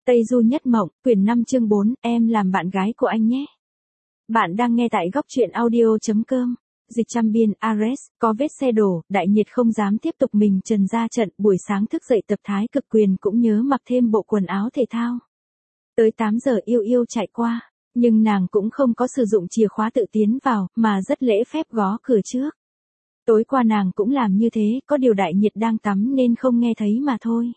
Tây Du Nhất Mộng, quyển 5 chương 4, em làm bạn gái của anh nhé. Bạn đang nghe tại góc truyện audio.com. Dịch trăm biên, Ares, có vết xe đổ, Đại Nhiệt không dám tiếp tục mình trần ra trận, buổi sáng thức dậy tập thái cực quyền cũng nhớ mặc thêm bộ quần áo thể thao. Tới 8 giờ Yêu Yêu chạy qua, nhưng nàng cũng không có sử dụng chìa khóa tự tiến vào, mà rất lễ phép gõ cửa trước. Tối qua nàng cũng làm như thế, có điều Đại Nhiệt đang tắm nên không nghe thấy mà thôi.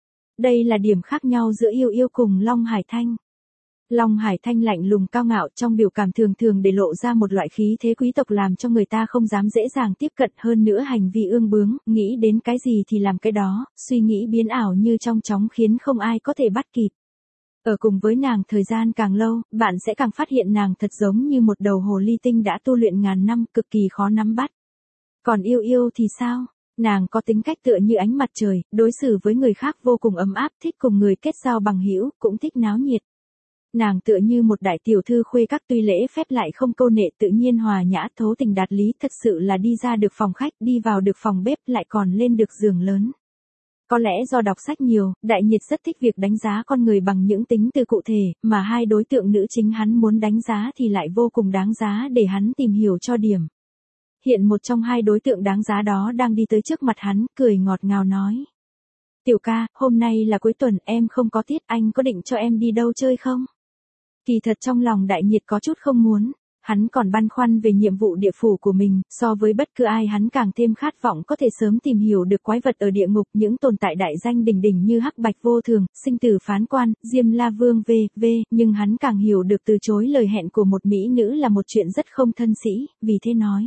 Đây là điểm khác nhau giữa Yêu Yêu cùng Long Hải Thanh. Long Hải Thanh lạnh lùng cao ngạo, trong biểu cảm thường thường để lộ ra một loại khí thế quý tộc làm cho người ta không dám dễ dàng tiếp cận, hơn nữa hành vi ương bướng, nghĩ đến cái gì thì làm cái đó, suy nghĩ biến ảo như trong chóng khiến không ai có thể bắt kịp. Ở cùng với nàng thời gian càng lâu, bạn sẽ càng phát hiện nàng thật giống như một đầu hồ ly tinh đã tu luyện ngàn năm, cực kỳ khó nắm bắt. Còn Yêu Yêu thì sao? Nàng có tính cách tựa như ánh mặt trời, đối xử với người khác vô cùng ấm áp, thích cùng người kết giao bằng hữu, cũng thích náo nhiệt. Nàng tựa như một đại tiểu thư khuê các, tuy lễ phép lại không câu nệ, tự nhiên hòa nhã, thấu tình đạt lý, thật sự là đi ra được phòng khách, đi vào được phòng bếp, lại còn lên được giường lớn. Có lẽ do đọc sách nhiều, Đại Nhiệt rất thích việc đánh giá con người bằng những tính từ cụ thể, mà hai đối tượng nữ chính hắn muốn đánh giá thì lại vô cùng đáng giá để hắn tìm hiểu cho điểm. Hiện một trong hai đối tượng đáng giá đó đang đi tới trước mặt hắn, cười ngọt ngào nói. Tiểu ca, hôm nay là cuối tuần, em không có tiết, anh có định cho em đi đâu chơi không? Kỳ thật trong lòng Đại Nhiệt có chút không muốn, hắn còn băn khoăn về nhiệm vụ địa phủ của mình, so với bất cứ ai hắn càng thêm khát vọng có thể sớm tìm hiểu được quái vật ở địa ngục, những tồn tại đại danh đỉnh đỉnh như Hắc Bạch Vô Thường, Sinh Tử Phán Quan, Diêm La Vương v.v, nhưng hắn càng hiểu được từ chối lời hẹn của một mỹ nữ là một chuyện rất không thân sĩ, vì thế nói.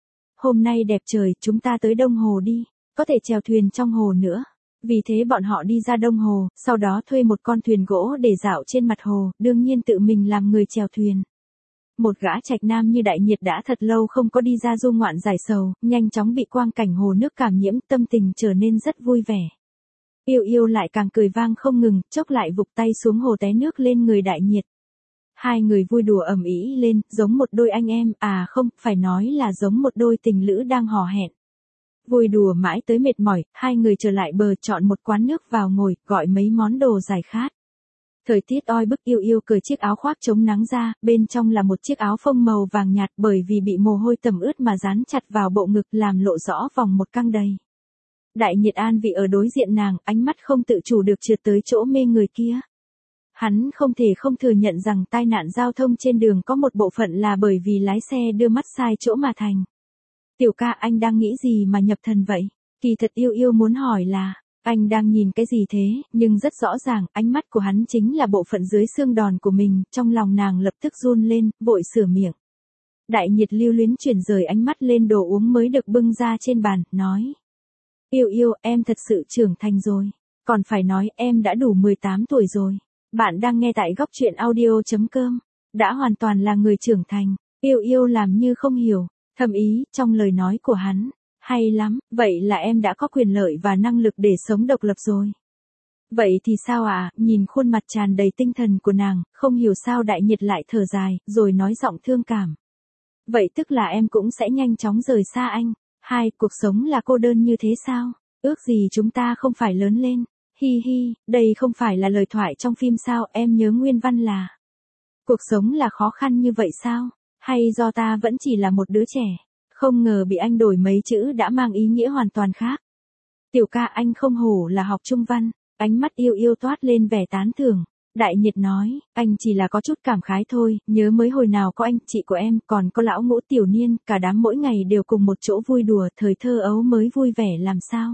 Hôm nay đẹp trời, chúng ta tới Đông Hồ đi, có thể chèo thuyền trong hồ nữa. Vì thế bọn họ đi ra Đông Hồ, sau đó thuê một con thuyền gỗ để dạo trên mặt hồ, đương nhiên tự mình làm người chèo thuyền. Một gã trạch nam như Đại Nhiệt đã thật lâu không có đi ra du ngoạn giải sầu, nhanh chóng bị quang cảnh hồ nước cảm nhiễm, tâm tình trở nên rất vui vẻ. Yêu Yêu lại càng cười vang không ngừng, chốc lại vụt tay xuống hồ té nước lên người Đại Nhiệt. Hai người vui đùa ầm ĩ lên, giống một đôi anh em, à không, phải nói là giống một đôi tình lữ đang hò hẹn. Vui đùa mãi tới mệt mỏi, hai người trở lại bờ, chọn một quán nước vào ngồi, gọi mấy món đồ giải khát. Thời tiết oi bức, Yêu Yêu cởi chiếc áo khoác chống nắng ra, bên trong là một chiếc áo phông màu vàng nhạt, bởi vì bị mồ hôi tẩm ướt mà dán chặt vào bộ ngực, làm lộ rõ vòng một căng đầy. Đại Nhiệt an vị ở đối diện nàng, ánh mắt không tự chủ được trượt tới chỗ mê người kia. Hắn không thể không thừa nhận rằng tai nạn giao thông trên đường có một bộ phận là bởi vì lái xe đưa mắt sai chỗ mà thành. Tiểu ca, anh đang nghĩ gì mà nhập thần vậy? Kỳ thật Yêu Yêu muốn hỏi là, anh đang nhìn cái gì thế, nhưng rất rõ ràng, ánh mắt của hắn chính là bộ phận dưới xương đòn của mình, trong lòng nàng lập tức run lên, vội sửa miệng. Đại Nhiệt lưu luyến chuyển rời ánh mắt lên đồ uống mới được bưng ra trên bàn, nói. Yêu Yêu, em thật sự trưởng thành rồi. Còn phải nói, em đã đủ 18 tuổi rồi. Bạn đang nghe tại góc truyện audio.com. Đã hoàn toàn là người trưởng thành. Yêu Yêu làm như không hiểu. Thầm ý, trong lời nói của hắn. Hay lắm, vậy là em đã có quyền lợi và năng lực để sống độc lập rồi. Vậy thì sao à, nhìn khuôn mặt tràn đầy tinh thần của nàng, không hiểu sao Đại Nhiệt lại thở dài, rồi nói giọng thương cảm. Vậy tức là em cũng sẽ nhanh chóng rời xa anh. Hai, cuộc sống là cô đơn như thế sao? Ước gì chúng ta không phải lớn lên. Hi hi, đây không phải là lời thoại trong phim sao, em nhớ nguyên văn là. Cuộc sống là khó khăn như vậy sao? Hay do ta vẫn chỉ là một đứa trẻ? Không ngờ bị anh đổi mấy chữ đã mang ý nghĩa hoàn toàn khác. Tiểu ca, anh không hổ là học trung văn. Ánh mắt Yêu Yêu toát lên vẻ tán thưởng. Đại Nhiệt nói, anh chỉ là có chút cảm khái thôi, nhớ mới hồi nào có anh, chị của em, còn có lão Ngũ Tiểu Niên, cả đám mỗi ngày đều cùng một chỗ vui đùa, thời thơ ấu mới vui vẻ làm sao.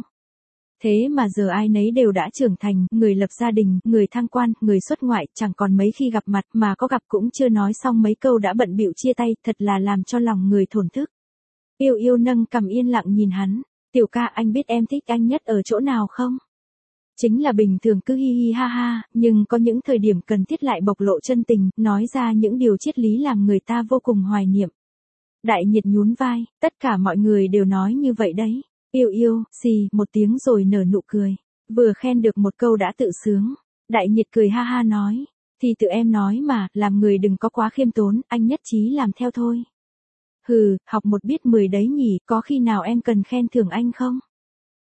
Thế mà giờ ai nấy đều đã trưởng thành, người lập gia đình, người thăng quan, người xuất ngoại, chẳng còn mấy khi gặp mặt, mà có gặp cũng chưa nói xong mấy câu đã bận bịu chia tay, thật là làm cho lòng người thổn thức. Yêu Yêu nâng cằm yên lặng nhìn hắn. Tiểu ca, anh biết em thích anh nhất ở chỗ nào không? Chính là bình thường cứ hi hi ha ha, nhưng có những thời điểm cần thiết lại bộc lộ chân tình, nói ra những điều triết lý làm người ta vô cùng hoài niệm. Đại Nhiệt nhún vai, tất cả mọi người đều nói như vậy đấy. Yêu Yêu, xì, một tiếng rồi nở nụ cười. Vừa khen được một câu đã tự sướng. Đại Nhiệt cười ha ha nói. Thì tự em nói mà, làm người đừng có quá khiêm tốn, anh nhất trí làm theo thôi. Hừ, học một biết 10 đấy nhỉ, có khi nào em cần khen thưởng anh không?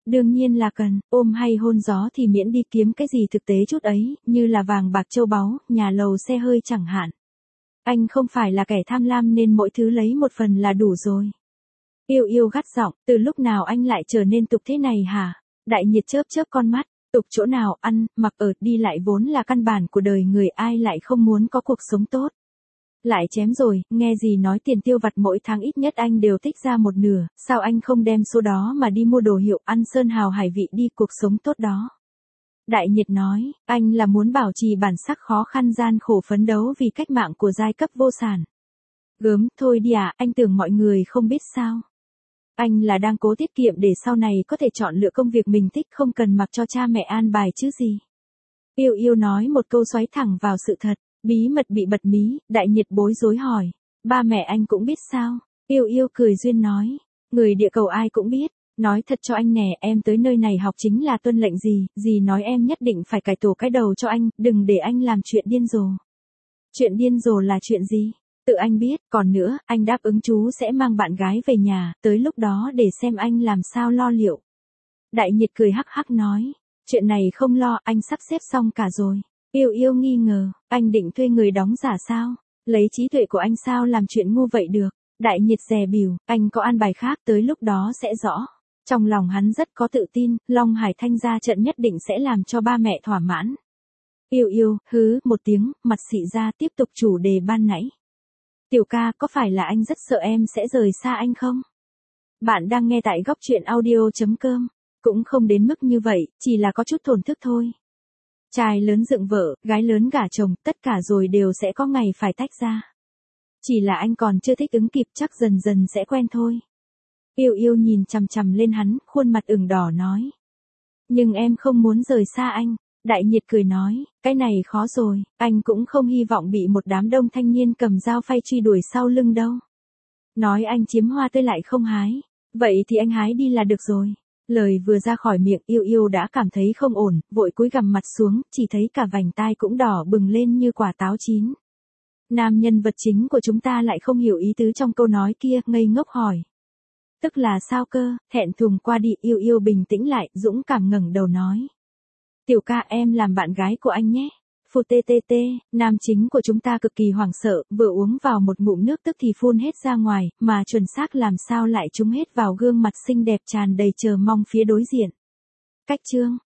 Đương nhiên là cần, ôm hay hôn gió thì miễn đi, kiếm cái gì thực tế chút ấy, như là vàng bạc châu báu, nhà lầu xe hơi chẳng hạn. Anh không phải là kẻ tham lam nên mỗi thứ lấy một phần là đủ rồi. Yêu yêu gắt giọng, từ lúc nào anh lại trở nên tục thế này hả? Đại nhiệt chớp chớp con mắt, tục chỗ nào, ăn, mặc ở, đi lại vốn là căn bản của đời người, ai lại không muốn có cuộc sống tốt. Lại chém rồi, nghe gì nói tiền tiêu vặt mỗi tháng ít nhất anh đều tích ra một nửa, sao anh không đem số đó mà đi mua đồ hiệu, ăn sơn hào hải vị đi, cuộc sống tốt đó. Đại nhiệt nói, anh là muốn bảo trì bản sắc khó khăn gian khổ phấn đấu vì cách mạng của giai cấp vô sản. Gớm, thôi đi à, anh tưởng mọi người không biết sao. Anh là đang cố tiết kiệm để sau này có thể chọn lựa công việc mình thích, không cần mặc cho cha mẹ an bài chứ gì. Yêu yêu nói một câu xoáy thẳng vào sự thật, bí mật bị bật mí, đại nhiệt bối rối hỏi. Ba mẹ anh cũng biết sao? Yêu yêu cười duyên nói. Người địa cầu ai cũng biết. Nói thật cho anh nè, em tới nơi này học chính là tuân lệnh gì, dì nói em nhất định phải cải tổ cái đầu cho anh, đừng để anh làm chuyện điên rồ. Chuyện điên rồ là chuyện gì? Tự anh biết, còn nữa, anh đáp ứng chú sẽ mang bạn gái về nhà, tới lúc đó để xem anh làm sao lo liệu. Đại nhiệt cười hắc hắc nói, chuyện này không lo, anh sắp xếp xong cả rồi. Yêu yêu nghi ngờ, anh định thuê người đóng giả sao? Lấy trí tuệ của anh sao làm chuyện ngu vậy được? Đại nhiệt dè bỉu, anh có an bài khác, tới lúc đó sẽ rõ. Trong lòng hắn rất có tự tin, Long Hải Thanh ra trận nhất định sẽ làm cho ba mẹ thỏa mãn. Yêu yêu, hứ, một tiếng, mặt xị ra tiếp tục chủ đề ban nãy. Tiểu ca, có phải là anh rất sợ em sẽ rời xa anh không? Bạn đang nghe tại góc truyện audio.com. Cũng không đến mức như vậy, chỉ là có chút thổn thức thôi. Trai lớn dựng vợ, gái lớn gả chồng, tất cả rồi đều sẽ có ngày phải tách ra. Chỉ là anh còn chưa thích ứng kịp, chắc dần dần sẽ quen thôi. Yêu yêu nhìn chằm chằm lên hắn, khuôn mặt ửng đỏ nói. Nhưng em không muốn rời xa anh. Đại nhiệt cười nói, cái này khó rồi, anh cũng không hy vọng bị một đám đông thanh niên cầm dao phay truy đuổi sau lưng đâu. Nói anh chiếm hoa tươi lại không hái. Vậy thì anh hái đi là được rồi. Lời vừa ra khỏi miệng, yêu yêu đã cảm thấy không ổn, vội cúi gằm mặt xuống, chỉ thấy cả vành tai cũng đỏ bừng lên như quả táo chín. Nam nhân vật chính của chúng ta lại không hiểu ý tứ trong câu nói kia, ngây ngốc hỏi. Tức là sao cơ? Thẹn thùng qua đi, yêu yêu bình tĩnh lại, dũng cảm ngẩng đầu nói. Tiểu ca, em làm bạn gái của anh nhé. Phù tê tê tê, nam chính của chúng ta cực kỳ hoảng sợ, vừa uống vào một ngụm nước tức thì phun hết ra ngoài, mà chuẩn xác làm sao lại trúng hết vào gương mặt xinh đẹp tràn đầy chờ mong phía đối diện. Cách chương